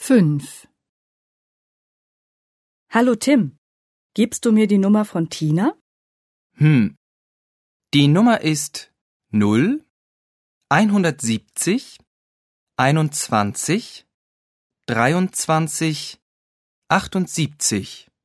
5. Hallo Tim, gibst du mir die Nummer von Tina? Die Nummer ist 0 170 21 23 78.